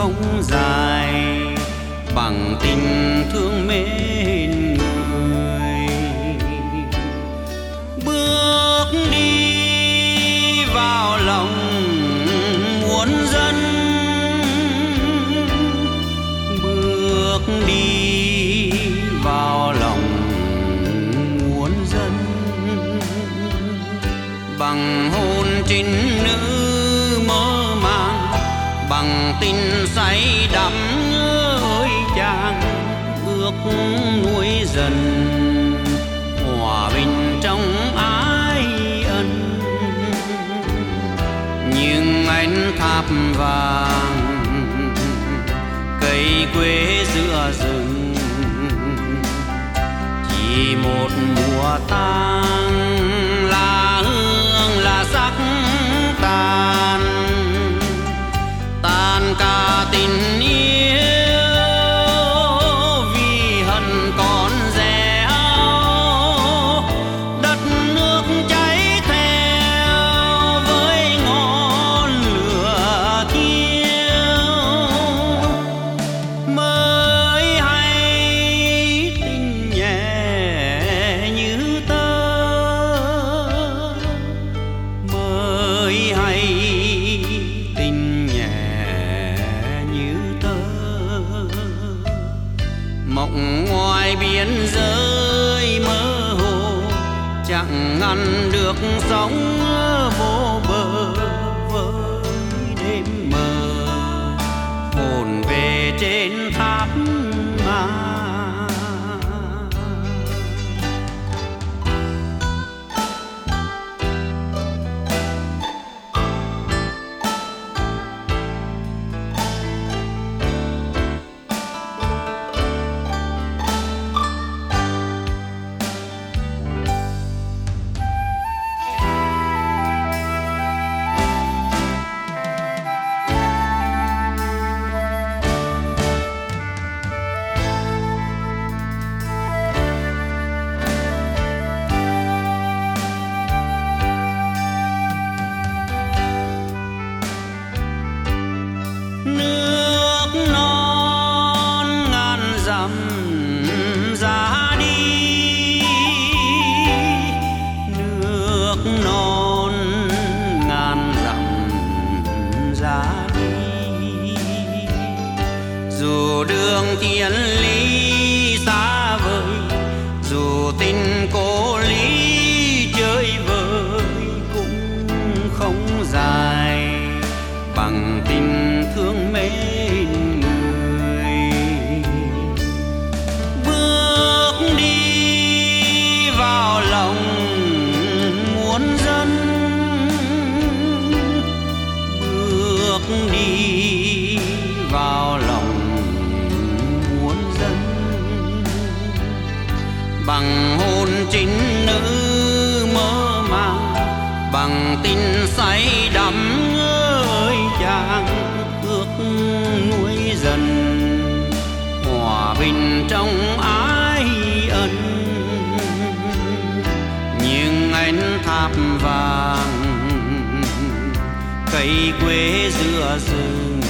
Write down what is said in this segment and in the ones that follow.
không dài bằng tình thương mến người. Bước đi vào lòng muôn dân, bước đi vào lòng muôn dân, bằng hôn trinh nữ mơ màng, bằng tình say đắm ơi chàng, ước nuối dần hòa bình trong ái ân. Nhưng ánh tháp vàng cây quê giữa rừng, chỉ một mùa tang là hương là sắc tàn, tan cả tình yêu vì hận còn dẻo. Đất nước cháy theo với ngọn lửa thiêu, mới hay tình nhẹ như tơ, mới hay tình nhẹ như tơ. Mộng ngoài biên giới mơ hồ, chẳng ngăn được sóng vô bờ với đêm mờ, hồn về trên tháp mà. Nước non ngàn dặm ra đi, nước non ngàn dặm ra đi. Dù đường thiên lý xa vời, dù tình cô lý chơi vơi, cũng không dài bằng tình thương mến người. Bước đi vào lòng muôn dân, bước đi vào lòng muôn dân, bằng hôn trinh nữ mơ màng, bằng tình say đắm ơi chàng, ước nuối dần hòa bình trong ái ân. Nhưng ánh tháp vàng cây quê giữa rừng,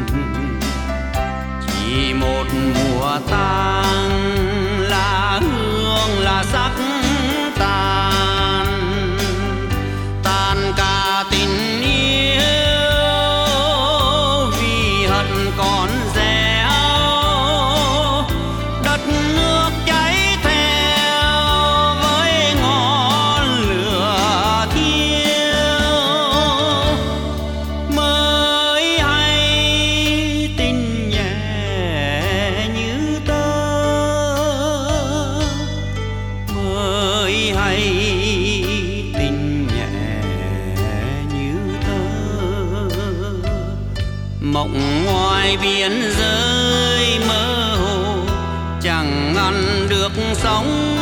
chỉ một mùa tang là hương là sắc tàn, tan cả tình yêu vì hận còn dẻo. Đất nước cháy theo với ngọn lửa thiêu, mới hay tình nhẹ như tơ, mới hay tình nhẹ như tơ. Mộng ngoài biên giới mơ hồ, chẳng ngăn được sóng